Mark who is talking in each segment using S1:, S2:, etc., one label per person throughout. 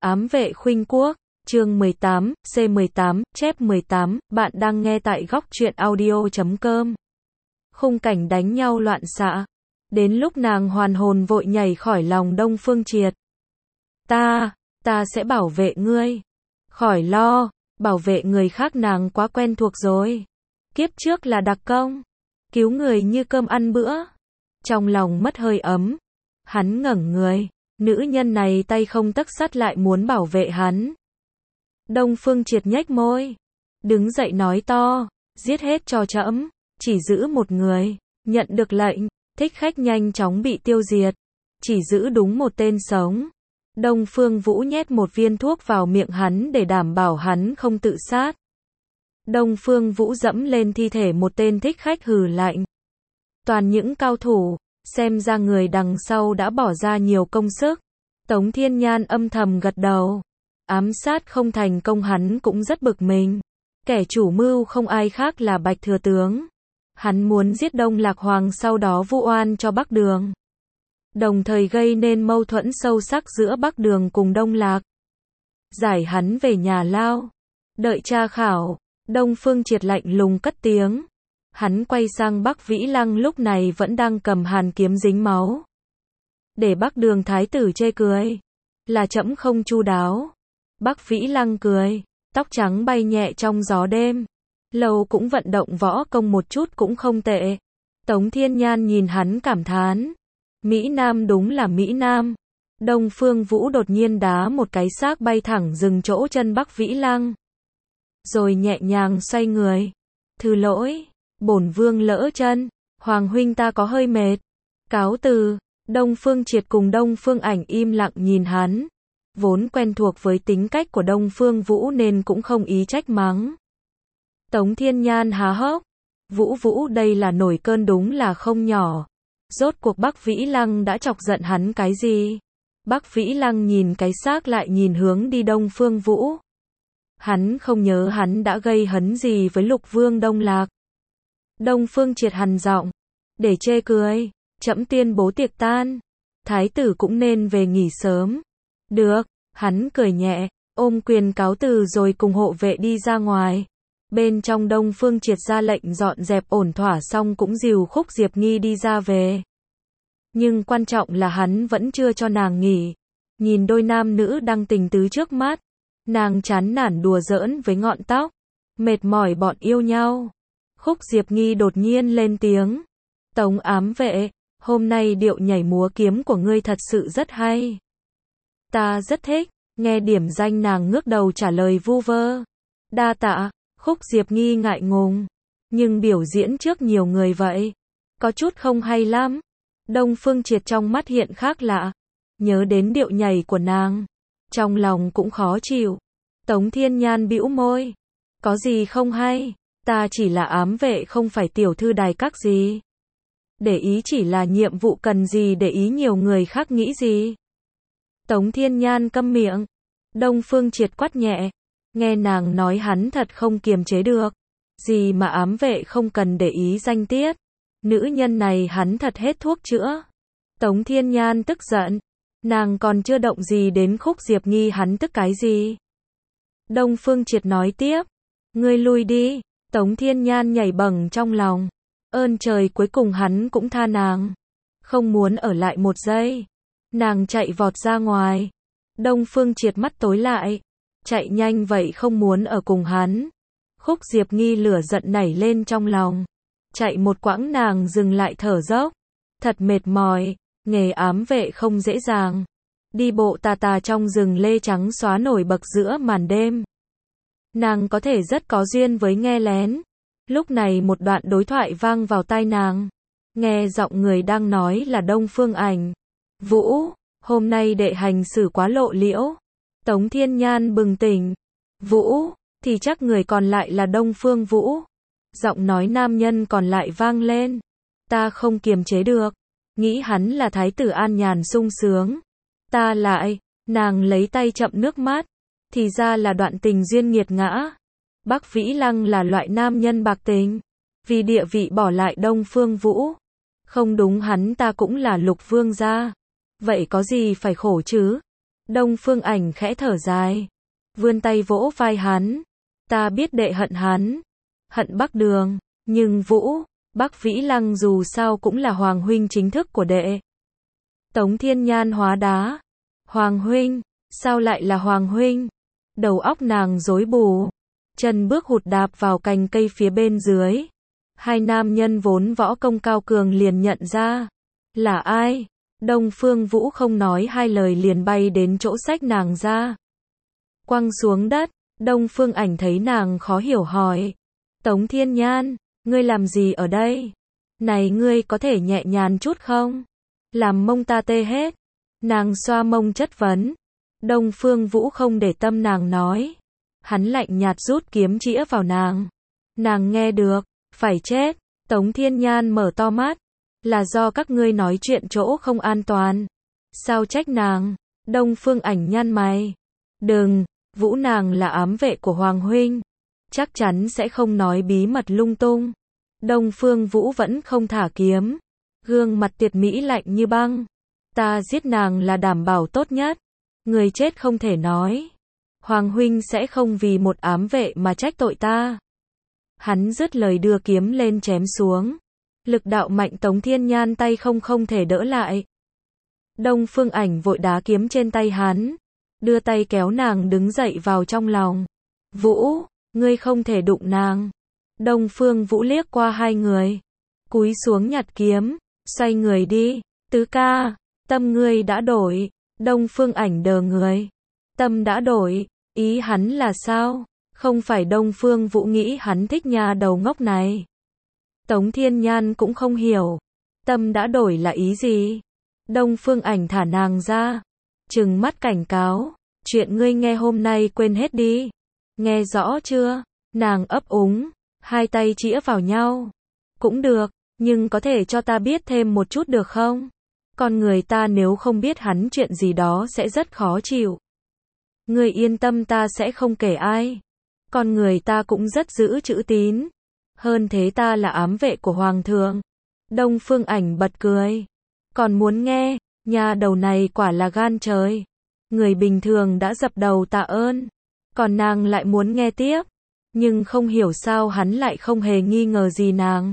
S1: Ám vệ khuynh quốc, chương 18, C18, chép 18, bạn đang nghe tại góc truyện audio.com. Khung cảnh đánh nhau loạn xạ. Đến lúc nàng hoàn hồn vội nhảy khỏi lòng Đông Phương Triệt. Ta sẽ bảo vệ ngươi. Khỏi lo, bảo vệ người khác nàng quá quen thuộc rồi. Kiếp trước là đặc công, cứu người như cơm ăn bữa. Trong lòng mất hơi ấm, hắn ngẩng người. Nữ nhân này tay không tấc sắt lại muốn bảo vệ hắn. Đông Phương Triệt nhếch môi, đứng dậy nói to, giết hết cho trẫm, chỉ giữ một người. Nhận được lệnh, thích khách nhanh chóng bị tiêu diệt, chỉ giữ đúng một tên sống. Đông Phương Vũ nhét một viên thuốc vào miệng hắn để đảm bảo hắn không tự sát. Đông Phương Vũ dẫm lên thi thể một tên thích khách hừ lạnh. Toàn những cao thủ, xem ra người đằng sau đã bỏ ra nhiều công sức. Tống Thiên Nhan âm thầm gật đầu. Ám sát không thành công hắn cũng rất bực mình. Kẻ chủ mưu không ai khác là Bạch Thừa Tướng. Hắn muốn giết Đông Lạc Hoàng sau đó vu oan cho Bắc Đường. Đồng thời gây nên mâu thuẫn sâu sắc giữa Bắc Đường cùng Đông Lạc. Giải hắn về nhà lao. Đợi tra khảo, Đông Phương Triệt lạnh lùng cất tiếng. Hắn quay sang Bắc Vĩ Lăng lúc này vẫn đang cầm hàn kiếm dính máu. Để Bắc Đường thái tử chê cười, là trẫm không chu đáo. Bắc Vĩ Lăng cười, tóc trắng bay nhẹ trong gió đêm. Lâu cũng vận động võ công một chút cũng không tệ. Tống Thiên Nhan nhìn hắn cảm thán. Mỹ Nam đúng là Mỹ Nam. Đông Phương Vũ đột nhiên đá một cái xác bay thẳng dừng chỗ chân Bắc Vĩ Lăng. Rồi nhẹ nhàng xoay người. Thứ lỗi, bổn vương lỡ chân. Hoàng huynh ta có hơi mệt. Cáo từ. Đông Phương Triệt cùng Đông Phương Ảnh im lặng nhìn hắn. Vốn quen thuộc với tính cách của Đông Phương Vũ nên cũng không ý trách mắng. Tống Thiên Nhan há hốc. Vũ đây là nổi cơn đúng là không nhỏ. Rốt cuộc Bắc Vĩ Lăng đã chọc giận hắn cái gì? Bắc Vĩ Lăng nhìn cái xác lại nhìn hướng đi Đông Phương Vũ. Hắn không nhớ hắn đã gây hấn gì với Lục Vương Đông Lạc. Đông Phương Triệt hằn giọng. Để chê cười, trẫm tuyên bố tiệc tan. Thái tử cũng nên về nghỉ sớm. Được, hắn cười nhẹ, ôm quyền cáo từ rồi cùng hộ vệ đi ra ngoài. Bên trong Đông Phương Triệt ra lệnh dọn dẹp ổn thỏa xong cũng dìu Khúc Diệp Nghi đi ra về. Nhưng quan trọng là hắn vẫn chưa cho nàng nghỉ. Nhìn đôi nam nữ đang tình tứ trước mắt, nàng chán nản đùa giỡn với ngọn tóc, mệt mỏi bọn yêu nhau. Khúc Diệp Nghi đột nhiên lên tiếng. Tống ám vệ, hôm nay điệu nhảy múa kiếm của ngươi thật sự rất hay. Ta rất thích. Nghe điểm danh nàng ngước đầu trả lời vu vơ. Đa tạ. Khúc Diệp Nghi ngại ngùng. Nhưng biểu diễn trước nhiều người vậy, có chút không hay lắm. Đông Phương Triệt trong mắt hiện khác lạ. Nhớ đến điệu nhảy của nàng, trong lòng cũng khó chịu. Tống Thiên Nhan bĩu môi. Có gì không hay? Ta chỉ là ám vệ không phải tiểu thư đài các gì. Để ý chỉ là nhiệm vụ cần gì để ý nhiều người khác nghĩ gì. Tống Thiên Nhan câm miệng. Đông Phương Triệt quát nhẹ. Nghe nàng nói hắn thật không kiềm chế được. Gì mà ám vệ không cần để ý danh tiết. Nữ nhân này hắn thật hết thuốc chữa. Tống Thiên Nhan tức giận. Nàng còn chưa động gì đến Khúc Diệp Nghi hắn tức cái gì. Đông Phương Triệt nói tiếp. Ngươi lui đi. Tống Thiên Nhan nhảy bầng trong lòng. Ơn trời cuối cùng hắn cũng tha nàng. Không muốn ở lại một giây. Nàng chạy vọt ra ngoài. Đông Phương Triệt mắt tối lại. Chạy nhanh vậy không muốn ở cùng hắn. Khúc Diệp Nghi lửa giận nảy lên trong lòng. Chạy một quãng nàng dừng lại thở dốc. Thật mệt mỏi, nghề ám vệ không dễ dàng. Đi bộ tà trong rừng lê trắng xóa nổi bật giữa màn đêm. Nàng có thể rất có duyên với nghe lén. Lúc này một đoạn đối thoại vang vào tai nàng. Nghe giọng người đang nói là Đông Phương Ảnh. Vũ, hôm nay đệ hành xử quá lộ liễu. Tống Thiên Nhan bừng tỉnh. Vũ, thì chắc người còn lại là Đông Phương Vũ. Giọng nói nam nhân còn lại vang lên. Ta không kiềm chế được. Nghĩ hắn là thái tử an nhàn sung sướng. Ta lại, nàng lấy tay chậm nước mắt. Thì ra là đoạn tình duyên nghiệt ngã. Bắc Vĩ Lăng là loại nam nhân bạc tình. Vì địa vị bỏ lại Đông Phương Vũ. Không đúng hắn ta cũng là Lục Vương gia. Vậy có gì phải khổ chứ? Đông Phương Ảnh khẽ thở dài, vươn tay vỗ vai hắn. Ta biết đệ hận hắn, hận Bắc Đường, nhưng Bắc Vĩ Lăng dù sao cũng là Hoàng huynh chính thức của đệ. Tống Thiên Nhan hóa đá. Hoàng huynh, sao lại là Hoàng huynh? Đầu óc nàng rối bù, chân bước hụt đạp vào cành cây phía bên dưới. Hai nam nhân vốn võ công cao cường liền nhận ra. Là ai? Đông Phương Vũ không nói hai lời liền bay đến chỗ xách nàng ra. Quăng xuống đất, Đông Phương Ảnh thấy nàng khó hiểu hỏi. Tống Thiên Nhan, ngươi làm gì ở đây? Này ngươi có thể nhẹ nhàng chút không? Làm mông ta tê hết. Nàng xoa mông chất vấn. Đông Phương Vũ không để tâm nàng nói. Hắn lạnh nhạt rút kiếm chĩa vào nàng. Nàng nghe được, phải chết. Tống Thiên Nhan mở to mắt. Là do các ngươi nói chuyện chỗ không an toàn. Sao trách nàng? Đông Phương Ảnh nhăn mày. Đừng, Vũ nàng là ám vệ của Hoàng huynh. Chắc chắn sẽ không nói bí mật lung tung. Đông Phương Vũ vẫn không thả kiếm. Gương mặt Tiệt Mỹ lạnh như băng. Ta giết nàng là đảm bảo tốt nhất. Người chết không thể nói. Hoàng huynh sẽ không vì một ám vệ mà trách tội ta. Hắn dứt lời đưa kiếm lên chém xuống. Lực đạo mạnh Tống Thiên Nhan tay không thể đỡ lại. Đông Phương Ảnh vội đá kiếm trên tay hắn. Đưa tay kéo nàng đứng dậy vào trong lòng. Vũ, ngươi không thể đụng nàng. Đông Phương Vũ liếc qua hai người. Cúi xuống nhặt kiếm. Xoay người đi. Tứ ca, tâm ngươi đã đổi. Đông Phương Ảnh đờ người. Tâm đã đổi, ý hắn là sao? Không phải Đông Phương Vũ nghĩ hắn thích nhà đầu ngốc này. Tống Thiên Nhan cũng không hiểu. Tâm đã đổi là ý gì? Đông Phương Ảnh thả nàng ra. Trừng mắt cảnh cáo. Chuyện ngươi nghe hôm nay quên hết đi. Nghe rõ chưa? Nàng ấp úng. Hai tay chĩa vào nhau. Cũng được, nhưng có thể cho ta biết thêm một chút được không? Con người ta nếu không biết hắn chuyện gì đó sẽ rất khó chịu. Ngươi yên tâm ta sẽ không kể ai. Con người ta cũng rất giữ chữ tín. Hơn thế ta là ám vệ của Hoàng thượng. Đông Phương Ảnh bật cười. Còn muốn nghe, nhà đầu này quả là gan trời. Người bình thường đã dập đầu tạ ơn. Còn nàng lại muốn nghe tiếp. Nhưng không hiểu sao hắn lại không hề nghi ngờ gì nàng.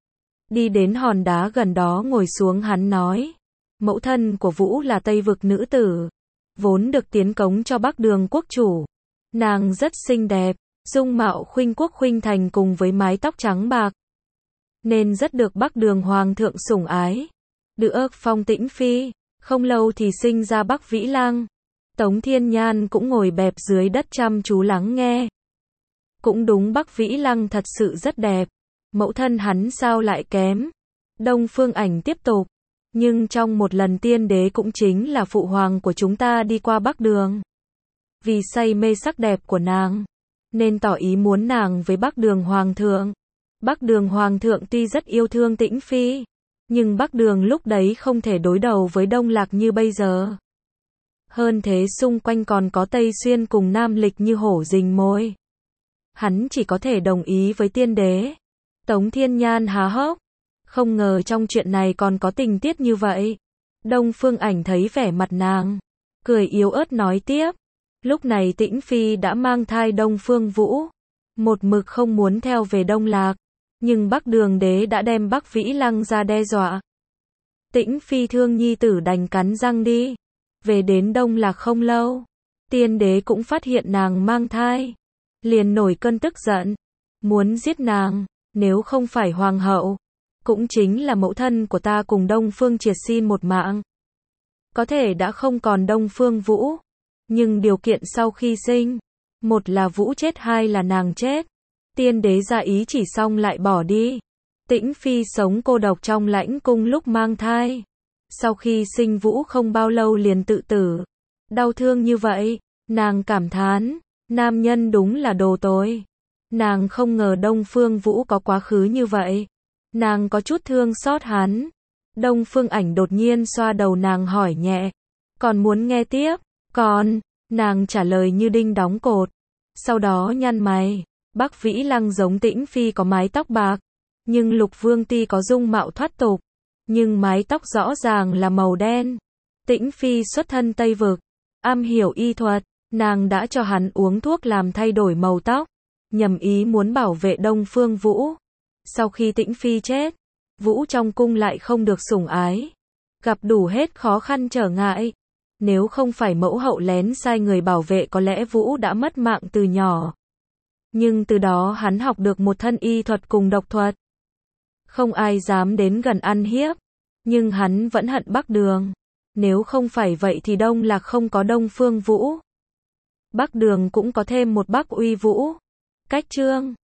S1: Đi đến hòn đá gần đó ngồi xuống hắn nói. Mẫu thân của Vũ là Tây Vực nữ tử. Vốn được tiến cống cho Bắc Đường quốc chủ. Nàng rất xinh đẹp, dung mạo khuynh quốc khuynh thành cùng với mái tóc trắng bạc. Nên rất được Bắc Đường Hoàng thượng sủng ái. Được phong Tĩnh Phi, không lâu thì sinh ra Bắc Vĩ Lăng. Tống Thiên Nhan cũng ngồi bẹp dưới đất chăm chú lắng nghe. Cũng đúng Bắc Vĩ Lăng thật sự rất đẹp. Mẫu thân hắn sao lại kém? Đông Phương Ảnh tiếp tục. Nhưng trong một lần tiên đế cũng chính là phụ hoàng của chúng ta đi qua Bắc Đường. Vì say mê sắc đẹp của nàng, nên tỏ ý muốn nàng với Bắc Đường Hoàng thượng. Bắc Đường Hoàng thượng tuy rất yêu thương Tĩnh Phi, nhưng Bắc Đường lúc đấy không thể đối đầu với Đông Lạc như bây giờ. Hơn thế xung quanh còn có Tây Xuyên cùng Nam Lịch như hổ rình mồi. Hắn chỉ có thể đồng ý với tiên đế. Tống Thiên Nhan há hốc. Không ngờ trong chuyện này còn có tình tiết như vậy. Đông Phương Ảnh thấy vẻ mặt nàng, cười yếu ớt nói tiếp. Lúc này Tĩnh Phi đã mang thai Đông Phương Vũ. Một mực không muốn theo về Đông Lạc. Nhưng Bắc Đường đế đã đem Bắc Vĩ Lăng ra đe dọa. Tĩnh Phi thương nhi tử đành cắn răng đi. Về đến Đông Lạc không lâu. Tiên đế cũng phát hiện nàng mang thai. Liền nổi cơn tức giận. Muốn giết nàng, nếu không phải hoàng hậu. Cũng chính là mẫu thân của ta cùng Đông Phương Triệt xin một mạng. Có thể đã không còn Đông Phương Vũ. Nhưng điều kiện sau khi sinh. Một là Vũ chết, hai là nàng chết. Tiên đế ra ý chỉ xong lại bỏ đi. Tĩnh Phi sống cô độc trong lãnh cung lúc mang thai. Sau khi sinh Vũ không bao lâu liền tự tử. Đau thương như vậy, nàng cảm thán. Nam nhân đúng là đồ tối. Nàng không ngờ Đông Phương Vũ có quá khứ như vậy. Nàng có chút thương xót hắn. Đông Phương Ảnh đột nhiên xoa đầu nàng hỏi nhẹ. Còn muốn nghe tiếp? Còn, nàng trả lời như đinh đóng cột. Sau đó nhăn mày. Bắc Vĩ Lăng giống Tĩnh Phi có mái tóc bạc. Nhưng Lục Vương tuy có dung mạo thoát tục. Nhưng mái tóc rõ ràng là màu đen. Tĩnh Phi xuất thân Tây Vực. am hiểu y thuật, nàng đã cho hắn uống thuốc làm thay đổi màu tóc, nhằm ý muốn bảo vệ Đông Phương Vũ. Sau khi Tĩnh Phi chết, Vũ trong cung lại không được sủng ái, gặp đủ hết khó khăn trở ngại. Nếu không phải mẫu hậu lén sai người bảo vệ có lẽ Vũ đã mất mạng từ nhỏ. Nhưng từ đó hắn học được một thân y thuật cùng độc thuật. Không ai dám đến gần ăn hiếp, nhưng hắn vẫn hận Bắc Đường. Nếu không phải vậy thì Đông Lạc không có Đông Phương Vũ. Bắc Đường cũng có thêm một Bắc Uy Vũ. Cách chương